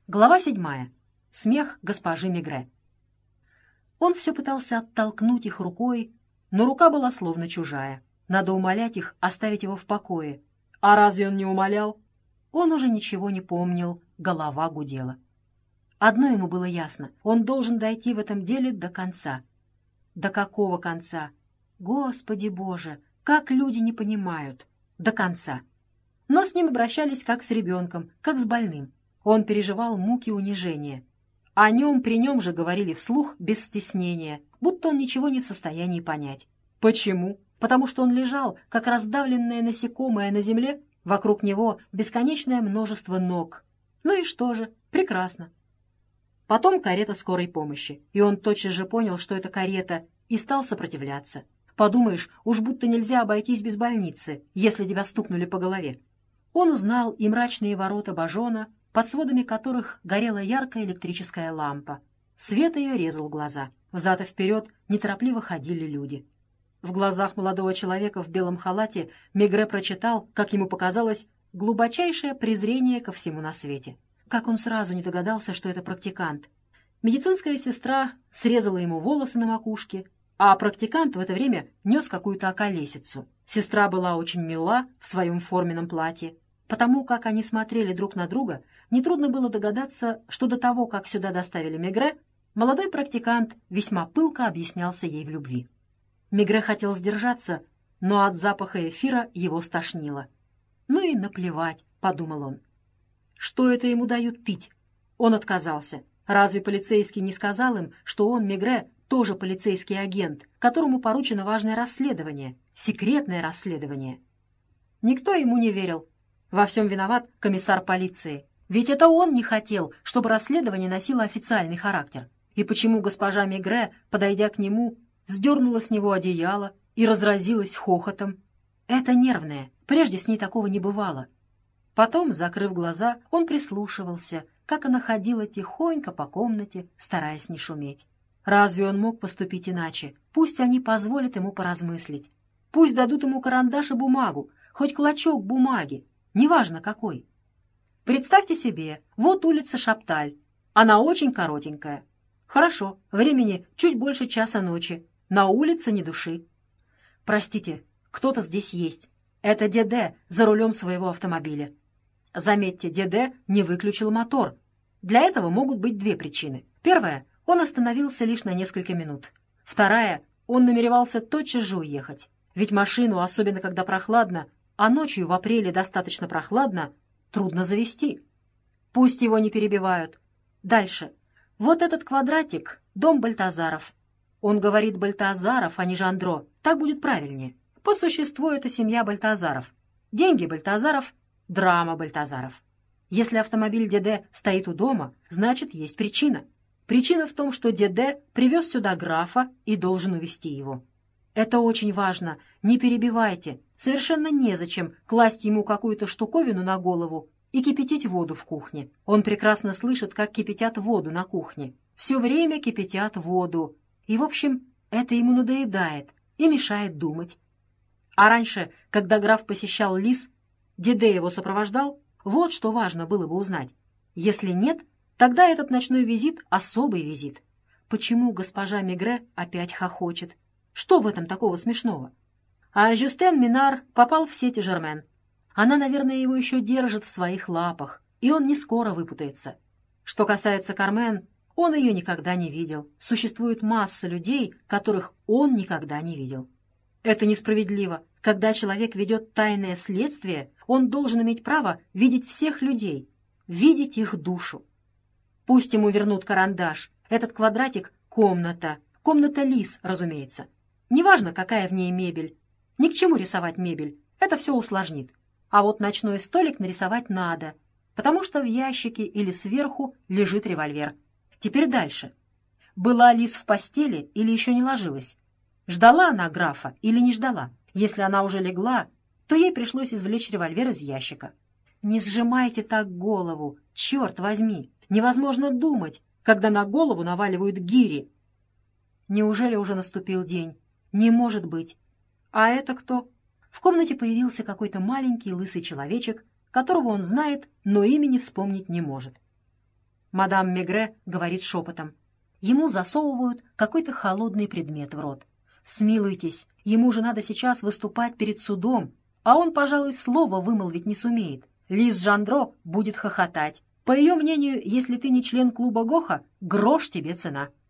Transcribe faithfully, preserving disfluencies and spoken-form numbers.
Глава седьмая. Смех госпожи Мегре. Он все пытался оттолкнуть их рукой, но рука была словно чужая. Надо умолять их оставить его в покое. А разве он не умолял? Он уже ничего не помнил, голова гудела. Одно ему было ясно — он должен дойти в этом деле до конца. До какого конца? Господи Боже, как люди не понимают. До конца. Но с ним обращались как с ребенком, как с больным. Он переживал муки унижения. О нем при нем же говорили вслух без стеснения, будто он ничего не в состоянии понять. Почему? Потому что он лежал, как раздавленное насекомое на земле, вокруг него бесконечное множество ног. Ну и что же? Прекрасно. Потом карета скорой помощи, и он тотчас же понял, что это карета, и стал сопротивляться. Подумаешь, уж будто нельзя обойтись без больницы, если тебя стукнули по голове. Он узнал и мрачные ворота Бажона, под сводами которых горела яркая электрическая лампа. Свет ее резал глаза. Взад и вперед неторопливо ходили люди. В глазах молодого человека в белом халате Мегре прочитал, как ему показалось, глубочайшее презрение ко всему на свете. Как он сразу не догадался, что это практикант. Медицинская сестра срезала ему волосы на макушке, а практикант в это время нес какую-то околесицу. Сестра была очень мила в своем форменном платье. Потому как они смотрели друг на друга, нетрудно было догадаться, что до того, как сюда доставили Мегре, молодой практикант весьма пылко объяснялся ей в любви. Мегре хотел сдержаться, но от запаха эфира его стошнило. «Ну и наплевать», — подумал он. Что это ему дают пить? Он отказался. Разве полицейский не сказал им, что он, Мегре, тоже полицейский агент, которому поручено важное расследование, секретное расследование? Никто ему не верил. Во всем виноват комиссар полиции. Ведь это он не хотел, чтобы расследование носило официальный характер. И почему госпожа Мегре, подойдя к нему, сдернула с него одеяло и разразилась хохотом? Это нервное. Прежде с ней такого не бывало. Потом, закрыв глаза, он прислушивался, как она ходила тихонько по комнате, стараясь не шуметь. Разве он мог поступить иначе? Пусть они позволят ему поразмыслить. Пусть дадут ему карандаш и бумагу, хоть клочок бумаги. Неважно какой. Представьте себе, вот улица Шапталь. Она очень коротенькая. Хорошо, времени чуть больше часа ночи. На улице ни души. Простите, кто-то здесь есть. Это Деде за рулем своего автомобиля. Заметьте, Деде не выключил мотор. Для этого могут быть две причины. Первая — он остановился лишь на несколько минут. Вторая — он намеревался тотчас же уехать. Ведь машину, особенно когда прохладно, а ночью в апреле достаточно прохладно, трудно завести. Пусть его не перебивают. Дальше. Вот этот квадратик — дом Бальтазаров. Он говорит Бальтазаров, а не Жандро. Так будет правильнее. По существу это семья Бальтазаров. Деньги Бальтазаров, драма Бальтазаров. Если автомобиль Деде стоит у дома, значит, есть причина. Причина в том, что Деде привез сюда графа и должен увезти его. Это очень важно. Не перебивайте. Совершенно незачем класть ему какую-то штуковину на голову и кипятить воду в кухне. Он прекрасно слышит, как кипятят воду на кухне. Все время кипятят воду. И, в общем, это ему надоедает и мешает думать. А раньше, когда граф посещал Лис, Деде его сопровождал, вот что важно было бы узнать. Если нет, тогда этот ночной визит — особый визит. Почему госпожа Мегре опять хохочет? Что в этом такого смешного? А Жюстен Минар попал в сети Жермен. Она, наверное, его еще держит в своих лапах, и он не скоро выпутается. Что касается Кармен, он ее никогда не видел. Существует масса людей, которых он никогда не видел. Это несправедливо. Когда человек ведет тайное следствие, он должен иметь право видеть всех людей, видеть их душу. Пусть ему вернут карандаш. Этот квадратик — комната. Комната Лис, разумеется. Неважно, какая в ней мебель. Ни к чему рисовать мебель. Это все усложнит. А вот ночной столик нарисовать надо, потому что в ящике или сверху лежит револьвер. Теперь дальше. Была Лис в постели или еще не ложилась? Ждала она графа или не ждала? Если она уже легла, то ей пришлось извлечь револьвер из ящика. Не сжимайте так голову, черт возьми. Невозможно думать, когда на голову наваливают гири. Неужели уже наступил день? Не может быть. А это кто? В комнате появился какой-то маленький лысый человечек, которого он знает, но имени вспомнить не может. Мадам Мегре говорит шепотом. Ему засовывают какой-то холодный предмет в рот. Смилуйтесь, ему же надо сейчас выступать перед судом, а он, пожалуй, слова вымолвить не сумеет. Лиз Жандро будет хохотать. По ее мнению, если ты не член клуба Гоха, грош тебе цена.